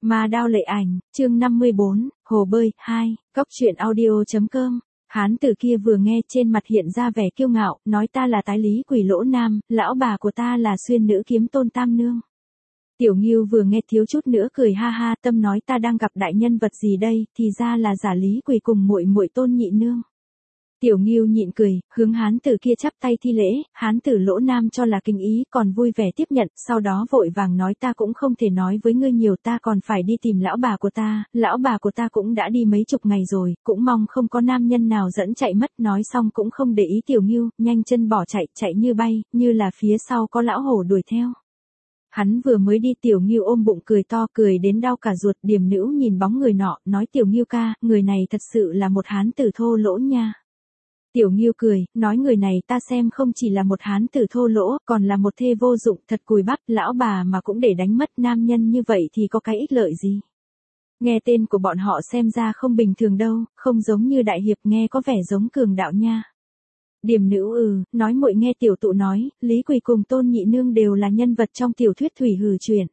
Ma Đao Lệ Ảnh, chương 54, Hồ Bơi, 2, Cóc Truyện Audio.com. Hán tử kia vừa nghe trên mặt hiện ra vẻ kiêu ngạo, nói ta là tái lý quỷ Lỗ Nam, lão bà của ta là xuyên nữ kiếm tôn tam nương. Tiểu Ngưu vừa nghe thiếu chút nữa cười ha ha, tâm nói ta đang gặp đại nhân vật gì đây, thì ra là giả lý quỷ cùng muội muội Tôn nhị nương. Tiểu Ngưu nhịn cười, hướng hán tử kia chắp tay thi lễ, hán tử Lỗ Nam cho là kinh ý, còn vui vẻ tiếp nhận, sau đó vội vàng nói ta cũng không thể nói với ngươi nhiều, ta còn phải đi tìm lão bà của ta cũng đã đi mấy chục ngày rồi, cũng mong không có nam nhân nào dẫn chạy mất, nói xong cũng không để ý Tiểu Ngưu, nhanh chân bỏ chạy như bay, như là phía sau có lão hổ đuổi theo. Hắn vừa mới đi Tiểu Ngưu ôm bụng cười to, cười đến đau cả ruột. Điềm Nữu nhìn bóng người nọ, nói Tiểu Ngưu ca, người này thật sự là một hán tử thô lỗ nha. Tiểu Ngưu cười, nói người này ta xem không chỉ là một hán tử thô lỗ, còn là một thê vô dụng, thật cùi bắp, lão bà mà cũng để đánh mất nam nhân như vậy thì có cái ích lợi gì. Nghe tên của bọn họ xem ra không bình thường đâu, không giống như đại hiệp, nghe có vẻ giống cường đạo nha. Điềm Nữu nói muội nghe tiểu tụ nói, Lý Quỳ cùng Tôn nhị nương đều là nhân vật trong tiểu thuyết thủy hử truyện.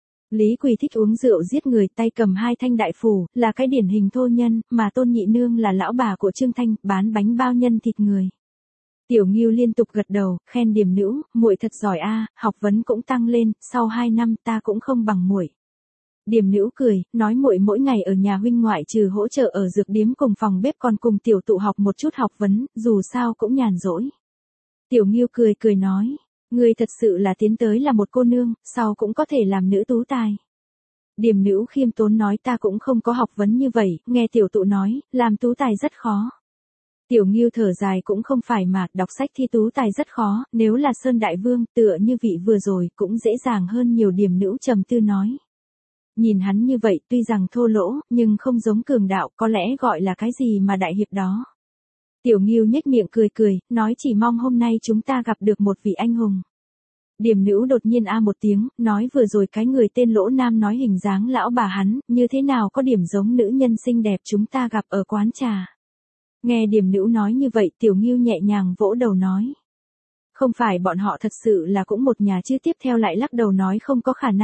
Lý Quỳ thích uống rượu giết người, tay cầm hai thanh đại phủ, là cái điển hình thô nhân, mà Tôn nhị nương là lão bà của Trương Thanh, bán bánh bao nhân thịt người. Tiểu Ngưu liên tục gật đầu, khen Điềm Nữu, muội thật giỏi a, học vấn cũng tăng lên, sau 2 năm ta cũng không bằng muội. Điềm Nữu cười, nói muội mỗi ngày ở nhà huynh ngoại trừ hỗ trợ ở dược điếm cùng phòng bếp còn cùng tiểu tụ học một chút học vấn, dù sao cũng nhàn rỗi. Tiểu Ngưu cười nói, ngươi thật sự là tiến tới là một cô nương, sau cũng có thể làm nữ tú tài. Điềm Nữu khiêm tốn nói ta cũng không có học vấn như vậy, nghe tiểu tụ nói, làm tú tài rất khó. Tiểu Ngưu thở dài, cũng không phải mà, đọc sách thi tú tài rất khó, nếu là Sơn Đại Vương, tựa như vị vừa rồi, cũng dễ dàng hơn nhiều. Điềm Nữu trầm tư nói. Nhìn hắn như vậy, tuy rằng thô lỗ, nhưng không giống cường đạo, có lẽ gọi là cái gì mà đại hiệp đó. Tiểu Ngưu nhếch miệng cười, nói chỉ mong hôm nay chúng ta gặp được một vị anh hùng. Điềm Nữu đột nhiên a một tiếng, nói vừa rồi cái người tên Lỗ Nam nói hình dáng lão bà hắn, như thế nào có điểm giống nữ nhân xinh đẹp chúng ta gặp ở quán trà. Nghe Điềm Nữu nói như vậy, Tiểu Ngưu nhẹ nhàng vỗ đầu nói. Không phải bọn họ thật sự là cũng một nhà chứ, tiếp theo lại lắc đầu nói không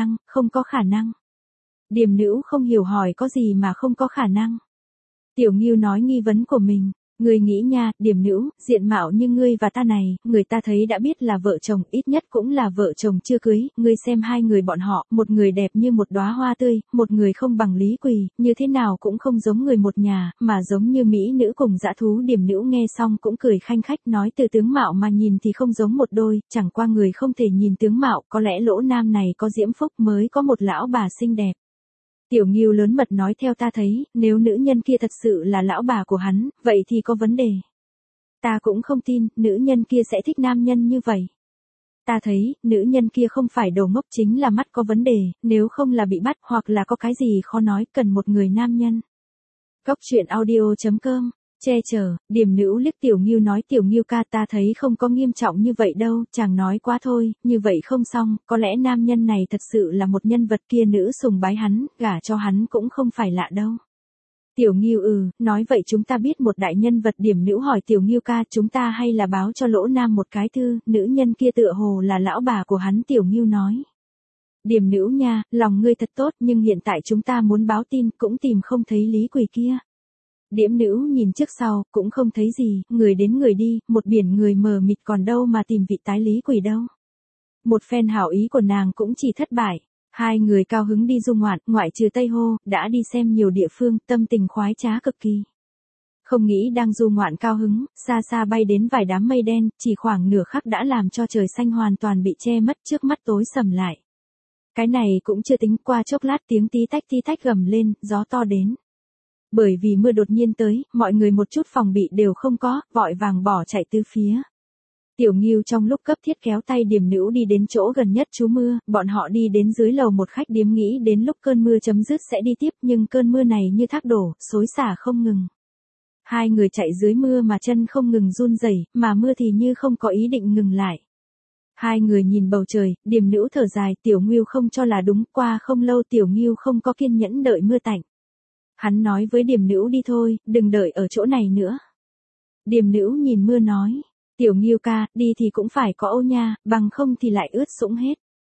có khả năng. Điềm Nữu không hiểu hỏi có gì mà không có khả năng. Tiểu Ngưu nói nghi vấn của mình, ngươi nghĩ nha, Điềm Nữu, diện mạo như ngươi và ta này, người ta thấy đã biết là vợ chồng, ít nhất cũng là vợ chồng chưa cưới, ngươi xem hai người bọn họ, một người đẹp như một đóa hoa tươi, một người không bằng Lý Quỳ, như thế nào cũng không giống người một nhà, mà giống như mỹ nữ cùng dã thú. Điềm Nữu nghe xong cũng cười khanh khách, nói từ tướng mạo mà nhìn thì không giống một đôi, chẳng qua người không thể nhìn tướng mạo, có lẽ Lỗ Nam này có diễm phúc mới có một lão bà xinh đẹp. Tiểu Ngưu lớn mật nói theo ta thấy, nếu nữ nhân kia thật sự là lão bà của hắn, vậy thì có vấn đề. Ta cũng không tin, nữ nhân kia sẽ thích nam nhân như vậy. Ta thấy, nữ nhân kia không phải đầu ngốc, chính là mắt có vấn đề, nếu không là bị bắt hoặc là có cái gì khó nói, cần một người nam nhân. Cóc Truyện Audio.com. Che chở, Điềm Nữu liếc Tiểu Ngưu nói Tiểu Ngưu ca, ta thấy không có nghiêm trọng như vậy đâu, chàng nói quá thôi, như vậy không xong, có lẽ nam nhân này thật sự là một nhân vật, kia nữ sùng bái hắn, gả cho hắn cũng không phải lạ đâu. Tiểu Ngưu nói vậy chúng ta biết một đại nhân vật. Điềm Nữu hỏi Tiểu Ngưu ca, chúng ta hay là báo cho Lỗ Nam một cái thư, nữ nhân kia tựa hồ là lão bà của hắn. Tiểu Ngưu nói. Điềm Nữu nha, lòng ngươi thật tốt, nhưng hiện tại chúng ta muốn báo tin, cũng tìm không thấy Lý Quỳ kia. Điềm Nữu nhìn trước sau, cũng không thấy gì, người đến người đi, một biển người mờ mịt, còn đâu mà tìm vị tái Lý Quỳ đâu. Một phen hảo ý của nàng cũng chỉ thất bại. Hai người cao hứng đi du ngoạn, ngoại trừ Tây Hô, đã đi xem nhiều địa phương, tâm tình khoái trá cực kỳ. Không nghĩ đang du ngoạn cao hứng, xa xa bay đến vài đám mây đen, chỉ khoảng nửa khắc đã làm cho trời xanh hoàn toàn bị che mất, trước mắt tối sầm lại. Cái này cũng chưa tính, qua chốc lát tiếng tí tách gầm lên, gió to đến. Bởi vì mưa đột nhiên tới, mọi người một chút phòng bị đều không có, vội vàng bỏ chạy tứ phía. Tiểu Ngưu trong lúc cấp thiết kéo tay Điềm Nữu đi đến chỗ gần nhất trú mưa, bọn họ đi đến dưới lầu một khách điếm, nghĩ đến lúc cơn mưa chấm dứt sẽ đi tiếp, nhưng cơn mưa này như thác đổ, xối xả không ngừng. Hai người chạy dưới mưa mà chân không ngừng run rẩy, mà mưa thì như không có ý định ngừng lại. Hai người nhìn bầu trời, Điềm Nữu thở dài, Tiểu Ngưu không cho là đúng, qua không lâu Tiểu Ngưu không có kiên nhẫn đợi mưa tạnh. Hắn nói với Điềm Nữu đi thôi, đừng đợi ở chỗ này nữa. Điềm Nữu nhìn mưa nói. Tiểu Ngưu ca, đi thì cũng phải có ô nha, bằng không thì lại ướt sũng hết.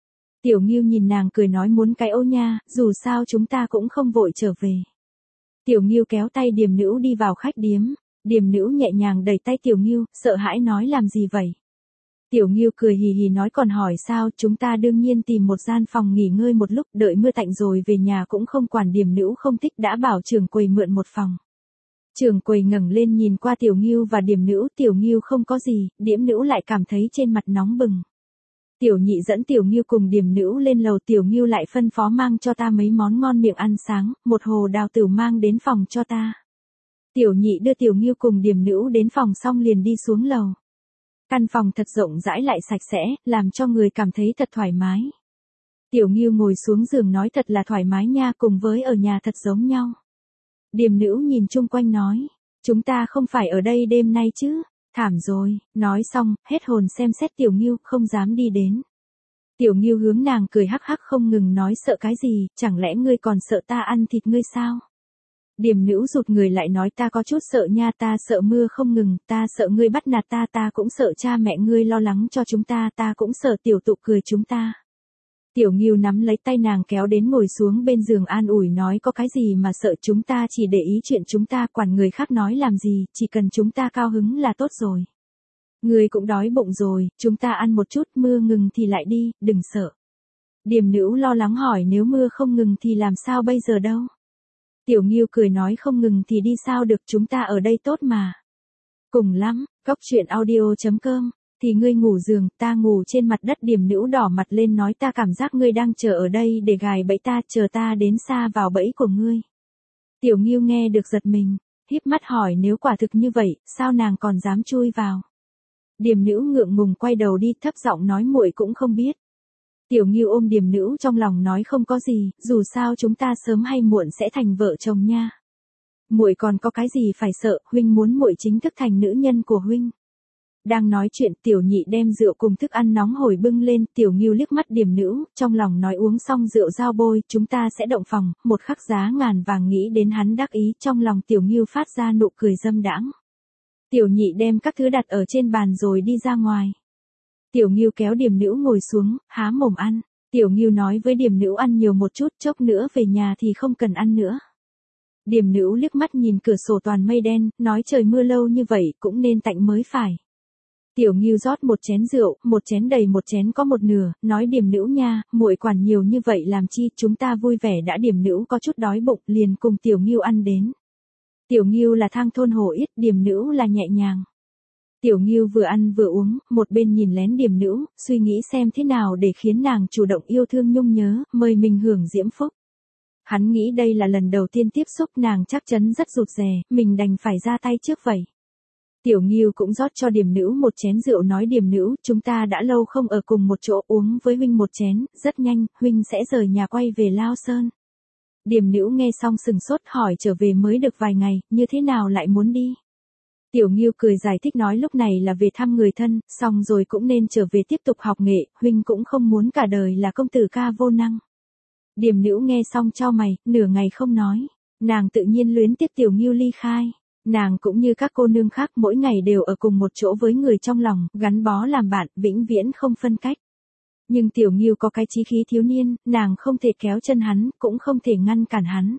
Tiểu Ngưu nhìn nàng cười nói muốn cái ô nha, dù sao chúng ta cũng không vội trở về. Tiểu Ngưu kéo tay Điềm Nữu đi vào khách điếm. Điềm Nữu nhẹ nhàng đẩy tay Tiểu Ngưu, sợ hãi nói làm gì vậy? Tiểu Ngưu cười hì hì nói còn hỏi sao, chúng ta đương nhiên tìm một gian phòng nghỉ ngơi một lúc, đợi mưa tạnh rồi về nhà cũng không quản. Điềm Nữu không thích đã bảo trưởng quầy mượn một phòng. Trưởng quầy ngẩng lên nhìn qua Tiểu Ngưu và Điềm Nữu, Tiểu Ngưu không có gì, Điềm Nữu lại cảm thấy trên mặt nóng bừng. Tiểu Nhị dẫn Tiểu Ngưu cùng Điềm Nữu lên lầu, Tiểu Ngưu lại phân phó mang cho ta mấy món ngon miệng ăn sáng, một hồ đào tửu mang đến phòng cho ta. Tiểu Nhị đưa Tiểu Ngưu cùng Điềm Nữu đến phòng xong liền đi xuống lầu. Căn phòng thật rộng rãi lại sạch sẽ, làm cho người cảm thấy thật thoải mái. Tiểu Ngưu ngồi xuống giường nói thật là thoải mái nha, cùng với ở nhà thật giống nhau. Điềm Nữu nhìn chung quanh nói, chúng ta không phải ở đây đêm nay chứ, thảm rồi, nói xong, hết hồn xem xét Tiểu Ngưu, không dám đi đến. Tiểu Ngưu hướng nàng cười hắc hắc không ngừng nói sợ cái gì, chẳng lẽ ngươi còn sợ ta ăn thịt ngươi sao? Điềm Nữu rụt người lại nói ta có chút sợ nha, ta sợ mưa không ngừng, ta sợ ngươi bắt nạt ta, ta cũng sợ cha mẹ ngươi lo lắng cho chúng ta, ta cũng sợ tiểu tụ cười chúng ta. Tiểu Ngưu nắm lấy tay nàng kéo đến ngồi xuống bên giường an ủi nói có cái gì mà sợ, chúng ta chỉ để ý chuyện chúng ta, quản người khác nói làm gì, chỉ cần chúng ta cao hứng là tốt rồi. Ngươi cũng đói bụng rồi, chúng ta ăn một chút, mưa ngừng thì lại đi, đừng sợ. Điềm Nữu lo lắng hỏi nếu mưa không ngừng thì làm sao bây giờ đâu? Tiểu Ngưu cười nói không ngừng thì đi sao được, chúng ta ở đây tốt mà. Cùng lắm, cóc truyện audio.com, thì ngươi ngủ giường, ta ngủ trên mặt đất. Điềm Nữu đỏ mặt lên nói ta cảm giác ngươi đang chờ ở đây để gài bẫy ta, chờ ta đến xa vào bẫy của ngươi. Tiểu Ngưu nghe được giật mình, híp mắt hỏi nếu quả thực như vậy, sao nàng còn dám chui vào? Điềm Nữu ngượng ngùng quay đầu đi, thấp giọng nói muội cũng không biết. Tiểu Ngưu ôm Điềm Nữu trong lòng nói không có gì, dù sao chúng ta sớm hay muộn sẽ thành vợ chồng nha. Muội còn có cái gì phải sợ, huynh muốn muội chính thức thành nữ nhân của huynh. Đang nói chuyện, Tiểu Nhị đem rượu cùng thức ăn nóng hổi bưng lên, Tiểu Ngưu liếc mắt Điềm Nữu, trong lòng nói uống xong rượu giao bôi, chúng ta sẽ động phòng, một khắc giá ngàn vàng. Nghĩ đến hắn đắc ý, trong lòng Tiểu Ngưu phát ra nụ cười dâm đãng. Tiểu Nhị đem các thứ đặt ở trên bàn rồi đi ra ngoài. Tiểu Ngưu kéo Điềm Nữu ngồi xuống, há mồm ăn. Tiểu Ngưu nói với Điềm Nữu ăn nhiều một chút, chốc nữa về nhà thì không cần ăn nữa. Điềm Nữu liếc mắt nhìn cửa sổ toàn mây đen, nói trời mưa lâu như vậy cũng nên tạnh mới phải. Tiểu Ngưu rót một chén rượu, một chén đầy một chén có một nửa, nói Điềm Nữu nha, muội quản nhiều như vậy làm chi, chúng ta vui vẻ đã. Điềm Nữu có chút đói bụng, liền cùng Tiểu Ngưu ăn đến. Tiểu Ngưu là thang thôn hổ ít, Điềm Nữu là nhẹ nhàng. Tiểu Ngưu vừa ăn vừa uống, một bên nhìn lén Điềm Nữu, suy nghĩ xem thế nào để khiến nàng chủ động yêu thương nhung nhớ, mời mình hưởng diễm phúc. Hắn nghĩ đây là lần đầu tiên tiếp xúc nàng chắc chắn rất rụt rè, mình đành phải ra tay trước vậy. Tiểu Ngưu cũng rót cho Điềm Nữu một chén rượu nói Điềm Nữu, chúng ta đã lâu không ở cùng một chỗ, uống với huynh một chén, rất nhanh, huynh sẽ rời nhà quay về Lao Sơn. Điềm Nữu nghe xong sừng sốt hỏi trở về mới được vài ngày, như thế nào lại muốn đi? Tiểu Ngưu cười giải thích nói lúc này là về thăm người thân, xong rồi cũng nên trở về tiếp tục học nghệ, huynh cũng không muốn cả đời là công tử ca vô năng. Điềm Nữu nghe xong chau mày, nửa ngày không nói, nàng tự nhiên luyến tiếc Tiểu Ngưu ly khai. Nàng cũng như các cô nương khác mỗi ngày đều ở cùng một chỗ với người trong lòng, gắn bó làm bạn, vĩnh viễn không phân cách. Nhưng Tiểu Ngưu có cái chí khí thiếu niên, nàng không thể kéo chân hắn, cũng không thể ngăn cản hắn.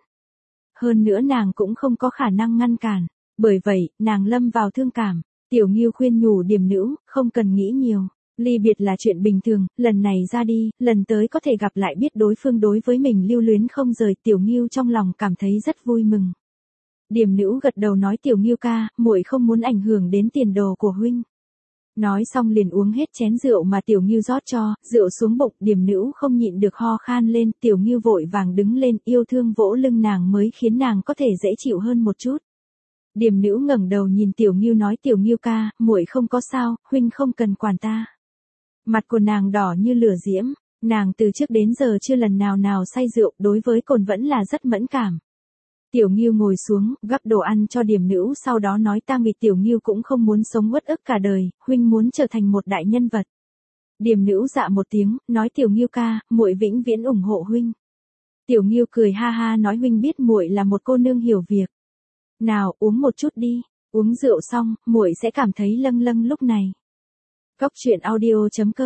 Hơn nữa nàng cũng không có khả năng ngăn cản. Bởi vậy, nàng lâm vào thương cảm. Tiểu Ngưu khuyên nhủ Điềm Nữu, không cần nghĩ nhiều. Ly biệt là chuyện bình thường, lần này ra đi, lần tới có thể gặp lại biết đối phương đối với mình lưu luyến không rời. Tiểu Ngưu trong lòng cảm thấy rất vui mừng. Điềm Nữu gật đầu nói Tiểu Ngưu ca, muội không muốn ảnh hưởng đến tiền đồ của huynh. Nói xong liền uống hết chén rượu mà Tiểu Ngưu rót cho, rượu xuống bụng, Điềm Nữu không nhịn được ho khan lên, Tiểu Ngưu vội vàng đứng lên, yêu thương vỗ lưng nàng mới khiến nàng có thể dễ chịu hơn một chút. Điềm Nữu ngẩng đầu nhìn Tiểu Ngưu nói Tiểu Ngưu ca, muội không có sao, huynh không cần quản ta. Mặt của nàng đỏ như lửa diễm, nàng từ trước đến giờ chưa lần nào say rượu, đối với cồn vẫn là rất mẫn cảm. Tiểu Ngưu ngồi xuống, gắp đồ ăn cho Điềm Nữu, sau đó nói ta nghĩ Tiểu Ngưu cũng không muốn sống uất ức cả đời, huynh muốn trở thành một đại nhân vật. Điềm Nữu dạ một tiếng, nói Tiểu Ngưu ca, muội vĩnh viễn ủng hộ huynh. Tiểu Ngưu cười ha ha nói huynh biết muội là một cô nương hiểu việc. Nào, uống một chút đi, uống rượu xong, muội sẽ cảm thấy lâng lâng lúc này. Cóc truyện audio.com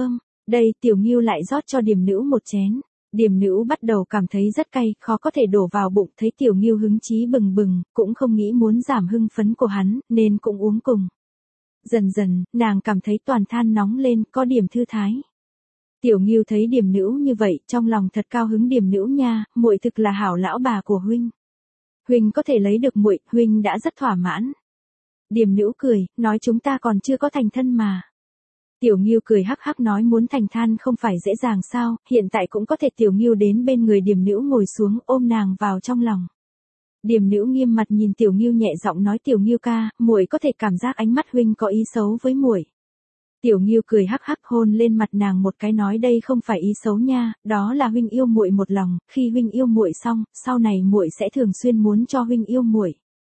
Đây Tiểu Ngưu lại rót cho Điềm Nữu một chén. Điềm Nữu bắt đầu cảm thấy rất cay, khó có thể đổ vào bụng, thấy Tiểu Ngưu hứng chí bừng bừng, cũng không nghĩ muốn giảm hưng phấn của hắn, nên cũng uống cùng. Dần dần, nàng cảm thấy toàn than nóng lên, có điểm thư thái. Tiểu Ngưu thấy Điềm Nữu như vậy, trong lòng thật cao hứng. Điềm Nữu nha, muội thực là hảo lão bà của huynh. Huynh có thể lấy được muội, huynh đã rất thỏa mãn. Điềm Nữu cười, nói chúng ta còn chưa có thành thân mà. Tiểu Ngưu cười hắc hắc nói muốn thành than không phải dễ dàng sao, hiện tại cũng có thể. Tiểu Ngưu đến bên người Điềm Nữu ngồi xuống, ôm nàng vào trong lòng. Điềm Nữu nghiêm mặt nhìn Tiểu Ngưu nhẹ giọng nói Tiểu Ngưu ca, muội có thể cảm giác ánh mắt huynh có ý xấu với muội. Tiểu Ngưu cười hắc hắc hôn lên mặt nàng một cái nói đây không phải ý xấu nha, đó là huynh yêu muội một lòng, khi huynh yêu muội xong, sau này muội sẽ thường xuyên muốn cho huynh yêu muội.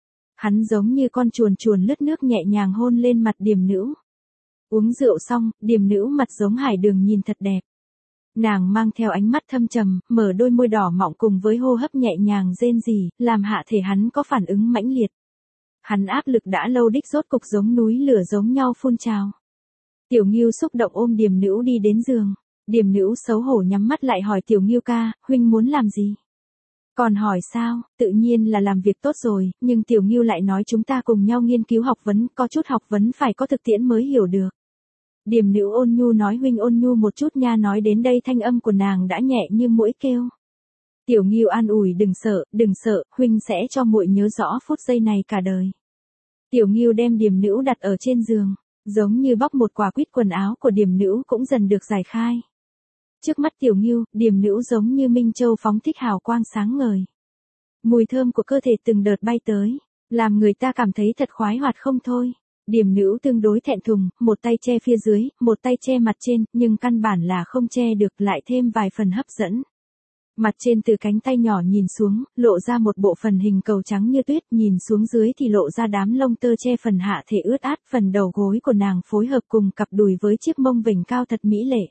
Hắn giống như con chuồn chuồn lướt nước nhẹ nhàng hôn lên mặt Điềm Nữu. Uống rượu xong, Điềm Nữu mặt giống hải đường nhìn thật đẹp. Nàng mang theo ánh mắt thâm trầm, mở đôi môi đỏ mọng cùng với hô hấp nhẹ nhàng rên rỉ, làm hạ thể hắn có phản ứng mãnh liệt. Hắn áp lực đã lâu đích rốt cục giống núi lửa giống nhau phun trào. Tiểu Ngưu xúc động ôm Điềm Nữu đi đến giường. Điềm Nữu xấu hổ nhắm mắt lại hỏi Tiểu Ngưu ca, huynh muốn làm gì? Còn hỏi sao, tự nhiên là làm việc tốt rồi, nhưng Tiểu Ngưu lại nói chúng ta cùng nhau nghiên cứu học vấn, có chút học vấn phải có thực tiễn mới hiểu được. Điềm Nữu ôn nhu nói huynh ôn nhu một chút nha, nói đến đây thanh âm của nàng đã nhẹ như muỗi kêu. Tiểu Ngưu an ủi đừng sợ, huynh sẽ cho muội nhớ rõ phút giây này cả đời. Tiểu Ngưu đem Điềm Nữu đặt ở trên giường, giống như bóc một quả quýt, quần áo của Điềm Nữu cũng dần được giải khai. Trước mắt Tiểu Ngưu, Điềm Nữu giống như minh châu phóng thích hào quang sáng ngời. Mùi thơm của cơ thể từng đợt bay tới, làm người ta cảm thấy thật khoái hoạt không thôi. Điềm Nữu tương đối thẹn thùng, một tay che phía dưới, một tay che mặt trên, nhưng căn bản là không che được, lại thêm vài phần hấp dẫn. Mặt trên từ cánh tay nhỏ nhìn xuống, lộ ra một bộ phận hình cầu trắng như tuyết, nhìn xuống dưới thì lộ ra đám lông tơ che phần hạ thể ướt át, phần đầu gối của nàng phối hợp cùng cặp đùi với chiếc mông vểnh cao thật mỹ lệ.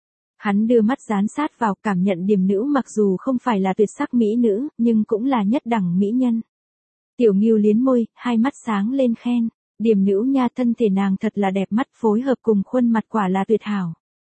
Hắn đưa mắt dán sát vào, cảm nhận Điềm Nữu mặc dù không phải là tuyệt sắc mỹ nữ, nhưng cũng là nhất đẳng mỹ nhân. Tiểu Ngưu liến môi, hai mắt sáng lên khen. Điềm Nữu nha, thân thể nàng thật là đẹp mắt, phối hợp cùng khuôn mặt quả là tuyệt hảo.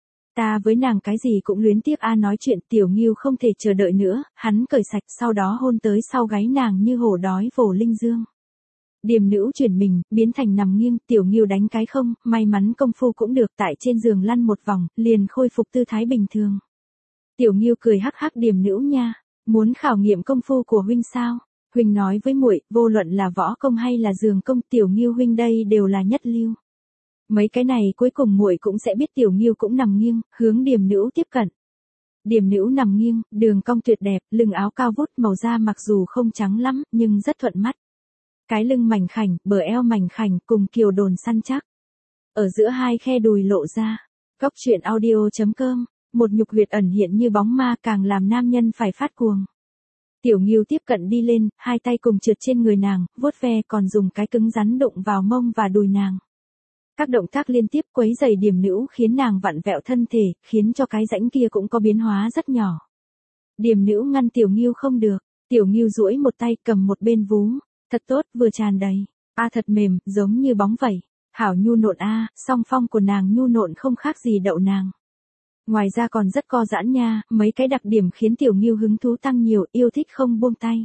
Ta với nàng cái gì cũng luyến tiếc a. Nói chuyện Tiểu Ngưu không thể chờ đợi nữa, hắn cởi sạch sau đó hôn tới sau gáy nàng như hổ đói vồ linh dương. Điềm Nữu chuyển mình, biến thành nằm nghiêng, Tiểu Ngưu đánh cái không, may mắn công phu cũng được, tại trên giường lăn một vòng, liền khôi phục tư thái bình thường. Tiểu Ngưu cười hắc hắc Điềm Nữu nha, muốn khảo nghiệm công phu của huynh sao? Huynh nói với muội, vô luận là võ công hay là giường công, Tiểu Ngưu huynh đây đều là nhất lưu. Mấy cái này cuối cùng muội cũng sẽ biết. Tiểu Ngưu cũng nằm nghiêng, hướng Điềm Nữu tiếp cận. Điềm Nữu nằm nghiêng, đường cong tuyệt đẹp, lưng áo cao vút, màu da mặc dù không trắng lắm, nhưng rất thuận mắt. Cái lưng mảnh khảnh, bờ eo mảnh khảnh cùng kiều đồn săn chắc. Ở giữa hai khe đùi lộ ra. Góc truyện audio.com, một nhục huyệt ẩn hiện như bóng ma càng làm nam nhân phải phát cuồng. Tiểu Ngưu tiếp cận đi lên, hai tay cùng trượt trên người nàng, vuốt ve còn dùng cái cứng rắn đụng vào mông và đùi nàng. Các động tác liên tiếp quấy rầy Điềm Nữu khiến nàng vặn vẹo thân thể, khiến cho cái rãnh kia cũng có biến hóa rất nhỏ. Điềm Nữu ngăn Tiểu Ngưu không được, Tiểu Ngưu duỗi một tay cầm một bên vú, thật tốt, vừa tràn đầy, thật mềm, giống như bóng vậy, hảo nhu nộn song phong của nàng nhu nộn không khác gì đậu nàng. Ngoài ra còn rất co giãn nha, mấy cái đặc điểm khiến Tiểu Ngưu hứng thú tăng nhiều, yêu thích không buông tay.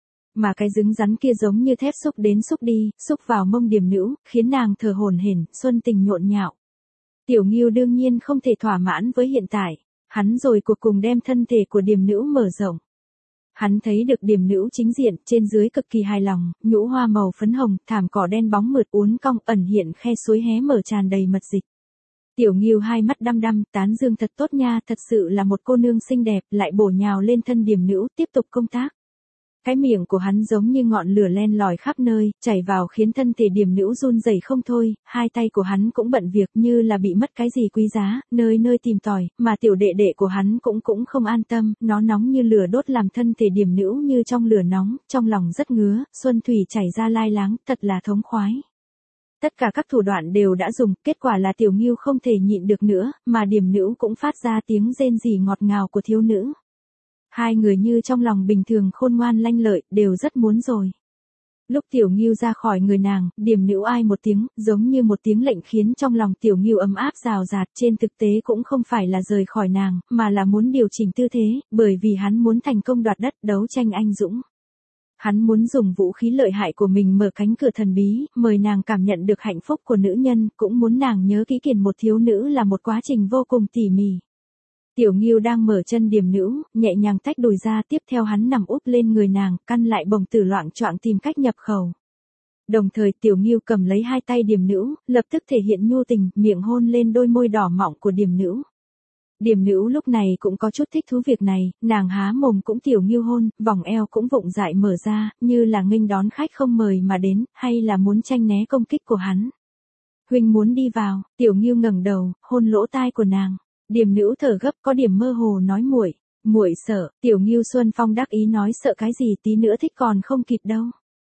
Mà cái rứng rắn kia giống như thép xúc đến xúc đi, xúc vào mông Điềm Nữu, khiến nàng thở hổn hển, xuân tình nhộn nhạo. Tiểu Ngưu đương nhiên không thể thỏa mãn với hiện tại, hắn rồi cuộc cùng đem thân thể của Điềm Nữu mở rộng. Hắn thấy được Điềm Nữu chính diện, trên dưới cực kỳ hài lòng, nhũ hoa màu phấn hồng, thảm cỏ đen bóng mượt uốn cong, ẩn hiện khe suối hé mở tràn đầy mật dịch. Tiểu Ngưu hai mắt đăm đăm, tán dương thật tốt nha, thật sự là một cô nương xinh đẹp, lại bổ nhào lên thân Điềm Nữu, tiếp tục công tác. Cái miệng của hắn giống như ngọn lửa len lỏi khắp nơi, chảy vào khiến thân thể Điềm Nữu run rẩy không thôi, hai tay của hắn cũng bận việc như là bị mất cái gì quý giá, nơi nơi tìm tòi, mà tiểu đệ đệ của hắn cũng không an tâm, nó nóng như lửa đốt làm thân thể Điềm Nữu như trong lửa nóng, trong lòng rất ngứa, xuân thủy chảy ra lai láng, thật là thống khoái. Tất cả các thủ đoạn đều đã dùng, kết quả là Tiểu Ngưu không thể nhịn được nữa, mà Điềm Nữu cũng phát ra tiếng rên rỉ ngọt ngào của thiếu nữ. Hai người như trong lòng bình thường khôn ngoan lanh lợi, đều rất muốn rồi. Lúc Tiểu Ngưu ra khỏi người nàng, Điềm Nữu ai một tiếng, giống như một tiếng lệnh khiến trong lòng Tiểu Ngưu ấm áp rào rạt, trên thực tế cũng không phải là rời khỏi nàng, mà là muốn điều chỉnh tư thế, bởi vì hắn muốn thành công đoạt đất, đấu tranh anh dũng. Hắn muốn dùng vũ khí lợi hại của mình mở cánh cửa thần bí, mời nàng cảm nhận được hạnh phúc của nữ nhân, cũng muốn nàng nhớ kỹ kiền một thiếu nữ là một quá trình vô cùng tỉ mỉ. Tiểu Ngưu đang mở chân Điềm Nữu, nhẹ nhàng tách đùi ra, tiếp theo hắn nằm úp lên người nàng, căn lại bồng tử loạng choạng tìm cách nhập khẩu. Đồng thời Tiểu Ngưu cầm lấy hai tay Điềm Nữu, lập tức thể hiện nhu tình, miệng hôn lên đôi môi đỏ mọng của Điềm Nữu. Điềm Nữu lúc này cũng có chút thích thú việc này, nàng há mồm cũng Tiểu Ngưu hôn, vòng eo cũng vụng dại mở ra, như là nghênh đón khách không mời mà đến, hay là muốn tranh né công kích của hắn. Huynh muốn đi vào, Tiểu Ngưu ngẩng đầu, hôn lỗ tai của nàng. Điềm Nữu thở gấp, có điểm mơ hồ nói muội, muội sợ. Tiểu Ngưu Xuân Phong đắc ý nói sợ cái gì, tí nữa thích còn không kịp đâu.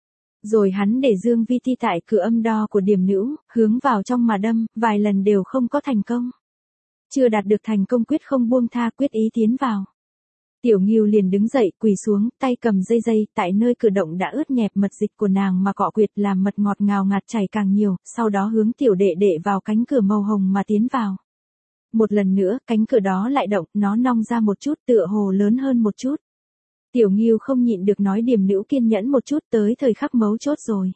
Rồi hắn để Dương Vi Ti tại cửa âm đo của Điềm Nữu, hướng vào trong mà đâm, vài lần đều không có thành công. Chưa đạt được thành công quyết không buông tha, quyết ý tiến vào. Tiểu Ngưu liền đứng dậy, quỳ xuống, tay cầm dây, tại nơi cửa động đã ướt nhẹp mật dịch của nàng mà cọ quyệt làm mật ngọt ngào ngạt chảy càng nhiều, sau đó hướng Tiểu Đệ Đệ vào cánh cửa màu hồng mà tiến vào. Một lần nữa, cánh cửa đó lại động, nó nong ra một chút, tựa hồ lớn hơn một chút. Tiểu Ngưu không nhịn được nói Điềm Nữu kiên nhẫn một chút, tới thời khắc mấu chốt rồi.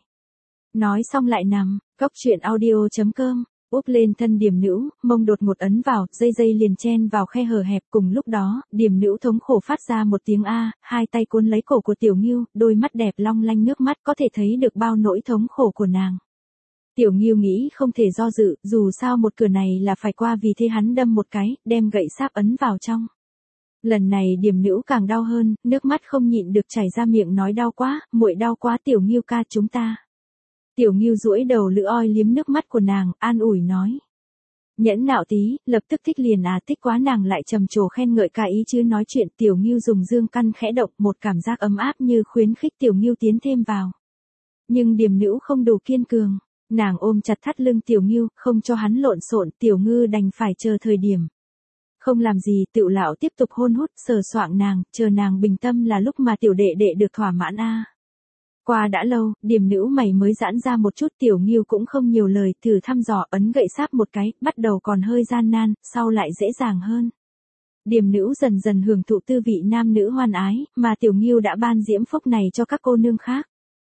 Nói xong lại nằm, goctruyện.audio.com, úp lên thân Điềm Nữu, mông đột ngột ấn vào, dây liền chen vào khe hở hẹp, cùng lúc đó, Điềm Nữu thống khổ phát ra một tiếng a, hai tay cuốn lấy cổ của Tiểu Ngưu, đôi mắt đẹp long lanh nước mắt có thể thấy được bao nỗi thống khổ của nàng. Tiểu Ngưu nghĩ không thể do dự, dù sao một cửa này là phải qua, vì thế hắn đâm một cái, đem gậy sáp ấn vào trong. Lần này Điềm Nữu càng đau hơn, nước mắt không nhịn được chảy ra miệng nói đau quá, muội đau quá Tiểu Ngưu ca chúng ta. Tiểu Ngưu duỗi đầu lưỡi oi liếm nước mắt của nàng, an ủi nói. Nhẫn nạo tí, lập tức thích liền à, thích quá, nàng lại trầm trồ khen ngợi ca ý chứ nói chuyện. Tiểu Ngưu dùng dương căn khẽ động, một cảm giác ấm áp như khuyến khích Tiểu Ngưu tiến thêm vào. Nhưng Điềm Nữu không đủ kiên cường. Nàng ôm chặt thắt lưng Tiểu Ngưu, không cho hắn lộn xộn, Tiểu Ngưu đành phải chờ thời điểm. Không làm gì, Tựu lão tiếp tục hôn hút, sờ soạng nàng, chờ nàng bình tâm là lúc mà Tiểu Đệ Đệ được thỏa mãn a. Qua đã lâu, Điềm Nữu mày mới giãn ra một chút, Tiểu Ngưu cũng không nhiều lời, thử thăm dò, ấn gậy sáp một cái, bắt đầu còn hơi gian nan, sau lại dễ dàng hơn. Điềm Nữu dần dần hưởng thụ tư vị nam nữ hoan ái, mà Tiểu Ngưu đã ban diễm phúc này cho các cô nương khác.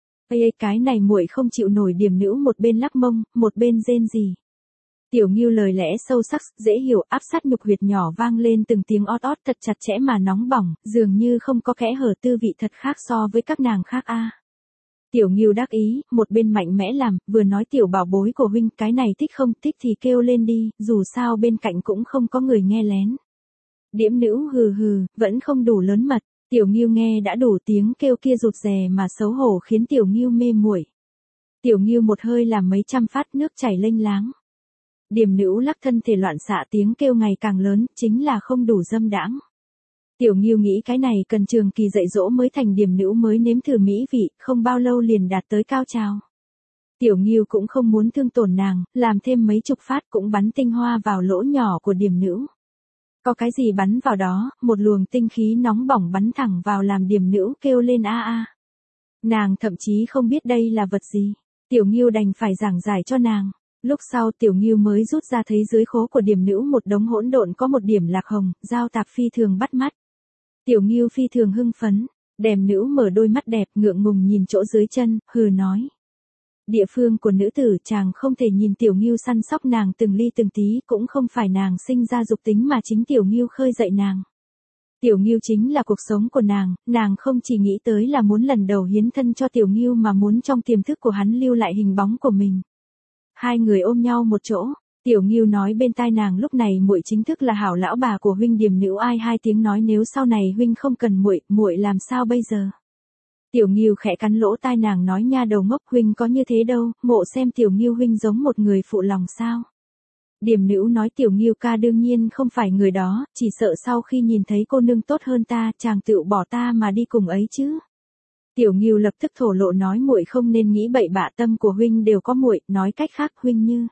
Ê cái này muội không chịu nổi, Điềm Nữu một bên lắc mông, một bên rên rỉ. Tiểu Ngưu lời lẽ sâu sắc, dễ hiểu, áp sát nhục huyệt nhỏ vang lên từng tiếng ót ót thật chặt chẽ mà nóng bỏng, dường như không có kẽ hở, tư vị thật khác so với các nàng khác a. Tiểu Ngưu đắc ý, một bên mạnh mẽ làm, vừa nói Tiểu bảo bối của huynh, cái này thích không thích thì kêu lên đi, dù sao bên cạnh cũng không có người nghe lén. Điềm Nữu hừ hừ, vẫn không đủ lớn mật. Tiểu Ngưu nghe đã đủ, tiếng kêu kia rụt rè mà xấu hổ khiến Tiểu Ngưu mê muội. Tiểu Ngưu một hơi làm mấy trăm phát, nước chảy lênh láng. Điềm Nữu lắc thân thể loạn xạ, tiếng kêu ngày càng lớn, chính là không đủ dâm đãng. Tiểu Ngưu nghĩ cái này cần trường kỳ dạy dỗ mới thành, Điềm Nữu mới nếm thử mỹ vị, không bao lâu liền đạt tới cao trào. Tiểu Ngưu cũng không muốn thương tổn nàng, làm thêm mấy chục phát cũng bắn tinh hoa vào lỗ nhỏ của Điềm Nữu. Có cái gì bắn vào đó, một luồng tinh khí nóng bỏng bắn thẳng vào làm Điềm Nữu kêu lên a a. Nàng thậm chí không biết đây là vật gì. Tiểu Ngưu đành phải giảng giải cho nàng. Lúc sau Tiểu Ngưu mới rút ra thấy dưới khố của Điềm Nữu một đống hỗn độn có một điểm lạc hồng, giao tạp phi thường bắt mắt. Tiểu Ngưu phi thường hưng phấn. Điềm Nữu mở đôi mắt đẹp ngượng ngùng nhìn chỗ dưới chân, hừ nói. Địa phương của nữ tử, chàng không thể nhìn Tiểu Ngưu săn sóc nàng từng ly từng tí, cũng không phải nàng sinh ra dục tính mà chính Tiểu Ngưu khơi dậy nàng. Tiểu Ngưu chính là cuộc sống của nàng không chỉ nghĩ tới là muốn lần đầu hiến thân cho Tiểu Ngưu mà muốn trong tiềm thức của hắn lưu lại hình bóng của mình. Hai người ôm nhau một chỗ, Tiểu Ngưu nói bên tai nàng lúc này muội chính thức là hảo lão bà của huynh. Điềm Nữu ai hai tiếng nói nếu sau này huynh không cần muội làm sao bây giờ? Tiểu Ngưu khẽ cắn lỗ tai nàng nói nha đầu ngốc, huynh có như thế đâu, mộ xem Tiểu Ngưu huynh giống một người phụ lòng sao? Điềm Nữu nói Tiểu Ngưu ca đương nhiên không phải người đó, chỉ sợ sau khi nhìn thấy cô nương tốt hơn ta, chàng tựu bỏ ta mà đi cùng ấy chứ. Tiểu Ngưu lập tức thổ lộ nói muội không nên nghĩ bậy bạ, tâm của huynh đều có muội, nói cách khác huynh như.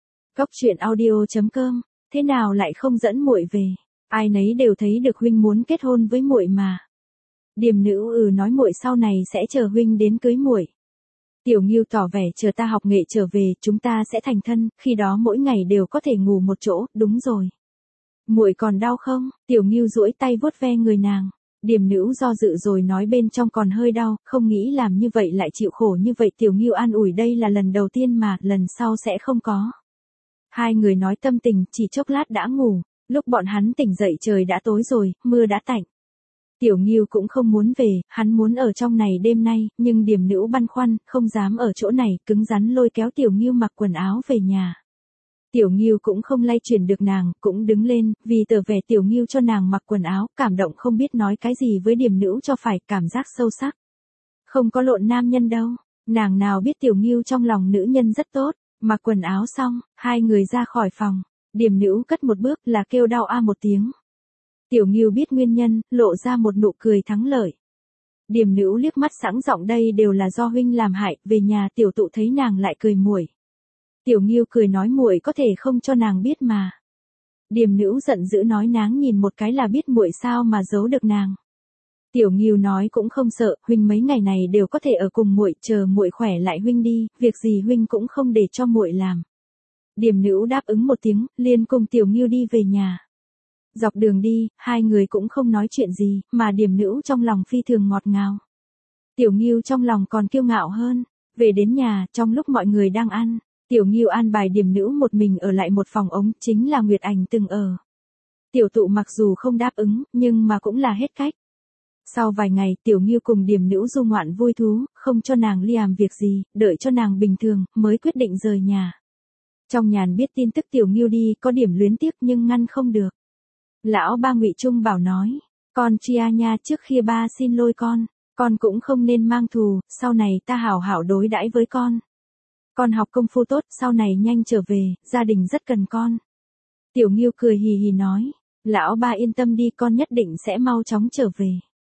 Goctruyện.audio.com, thế nào lại không dẫn muội về? Ai nấy đều thấy được huynh muốn kết hôn với muội mà. Điềm Nữu nói muội sau này sẽ chờ huynh đến cưới muội. Tiểu Ngưu tỏ vẻ chờ ta học nghệ trở về, chúng ta sẽ thành thân, khi đó mỗi ngày đều có thể ngủ một chỗ, đúng rồi. Muội còn đau không? Tiểu Ngưu duỗi tay vuốt ve người nàng. Điềm Nữ do dự rồi nói bên trong còn hơi đau, không nghĩ làm như vậy lại chịu khổ như vậy. Tiểu Ngưu an ủi đây là lần đầu tiên mà, lần sau sẽ không có. Hai người nói tâm tình, chỉ chốc lát đã ngủ. Lúc bọn hắn tỉnh dậy trời đã tối rồi, mưa đã tạnh. Tiểu Ngưu cũng không muốn về, hắn muốn ở trong này đêm nay, nhưng Điềm Nữ băn khoăn, không dám ở chỗ này, cứng rắn lôi kéo Tiểu Ngưu mặc quần áo về nhà. Tiểu Ngưu cũng không lay chuyển được nàng, cũng đứng lên, vì tỏ vẻ Tiểu Ngưu cho nàng mặc quần áo, cảm động không biết nói cái gì với Điềm Nữ cho phải, cảm giác sâu sắc. Không có lộn nam nhân đâu, nàng nào biết Tiểu Ngưu trong lòng nữ nhân rất tốt, mặc quần áo xong, hai người ra khỏi phòng, Điềm Nữ cất một bước là kêu đau a một tiếng. Tiểu Ngưu biết nguyên nhân, lộ ra một nụ cười thắng lợi. Điềm Nữ liếc mắt sẵn giọng đây đều là do huynh làm hại, về nhà tiểu tụ thấy nàng lại cười muội. Tiểu Ngưu cười nói muội có thể không cho nàng biết mà. Điềm Nữ giận dữ nói náng nhìn một cái là biết muội sao mà giấu được nàng. Tiểu Ngưu nói cũng không sợ, huynh mấy ngày này đều có thể ở cùng muội, chờ muội khỏe lại huynh đi, việc gì huynh cũng không để cho muội làm. Điềm Nữ đáp ứng một tiếng, liền cùng Tiểu Ngưu đi về nhà. Dọc đường đi, hai người cũng không nói chuyện gì, mà Điềm Nữ trong lòng phi thường ngọt ngào. Tiểu Ngưu trong lòng còn kiêu ngạo hơn. Về đến nhà, trong lúc mọi người đang ăn, Tiểu Ngưu an bài Điềm Nữ một mình ở lại một phòng ống, chính là Nguyệt Ảnh từng ở. Tiểu tụ mặc dù không đáp ứng, nhưng mà cũng là hết cách. Sau vài ngày, Tiểu Ngưu cùng Điềm Nữ du ngoạn vui thú, không cho nàng làm việc gì, đợi cho nàng bình thường, mới quyết định rời nhà. Trong nhàn biết tin tức Tiểu Ngưu đi, có điểm luyến tiếc nhưng ngăn không được. Lão ba Ngụy Trung bảo nói, con chia nha, trước khi ba xin lỗi con cũng không nên mang thù, sau này ta hảo hảo đối đãi với con. Con học công phu tốt, sau này nhanh trở về, gia đình rất cần con. Tiểu Ngưu cười hì hì nói, lão ba yên tâm đi, con nhất định sẽ mau chóng trở về.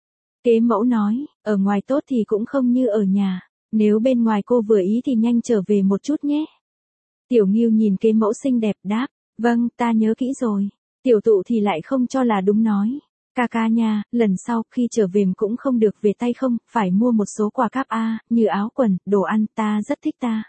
Kế mẫu nói, ở ngoài tốt thì cũng không như ở nhà, nếu bên ngoài cô vừa ý thì nhanh trở về một chút nhé. Tiểu Ngưu nhìn kế mẫu xinh đẹp đáp, vâng, ta nhớ kỹ rồi. Tiểu tụ thì lại không cho là đúng nói, ca ca nha, lần sau khi trở về cũng không được về tay không, phải mua một số quà cáp a, như áo quần, đồ ăn, ta rất thích ta.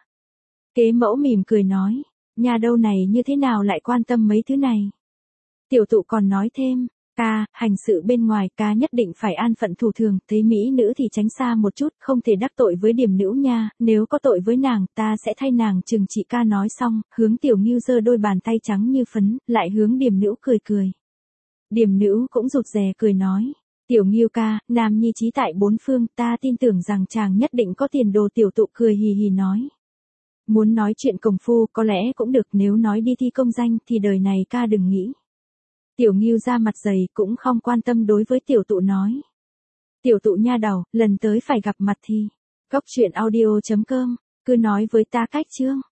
Kế mẫu mỉm cười nói, nhà đâu này như thế nào lại quan tâm mấy thứ này. Tiểu tụ còn nói thêm, ca, hành sự bên ngoài ca nhất định phải an phận thủ thường, thấy mỹ nữ thì tránh xa một chút, không thể đắc tội với Điềm Nữ nha, nếu có tội với nàng, ta sẽ thay nàng trừng trị. Ca nói xong, hướng Tiểu Ngưu giơ đôi bàn tay trắng như phấn, lại hướng Điềm Nữ cười cười. Điềm Nữ cũng rụt rè cười nói, Tiểu Ngưu ca, nam nhi trí tại bốn phương, ta tin tưởng rằng chàng nhất định có tiền đồ. Tiểu tụ cười hì hì nói, muốn nói chuyện công phu có lẽ cũng được, nếu nói đi thi công danh thì đời này ca đừng nghĩ. Tiểu Ngưu ra mặt dày cũng không quan tâm đối với tiểu tụ nói. Tiểu tụ nha đầu, lần tới phải gặp mặt thì. Góc truyện audio.com, cứ nói với ta cách chương.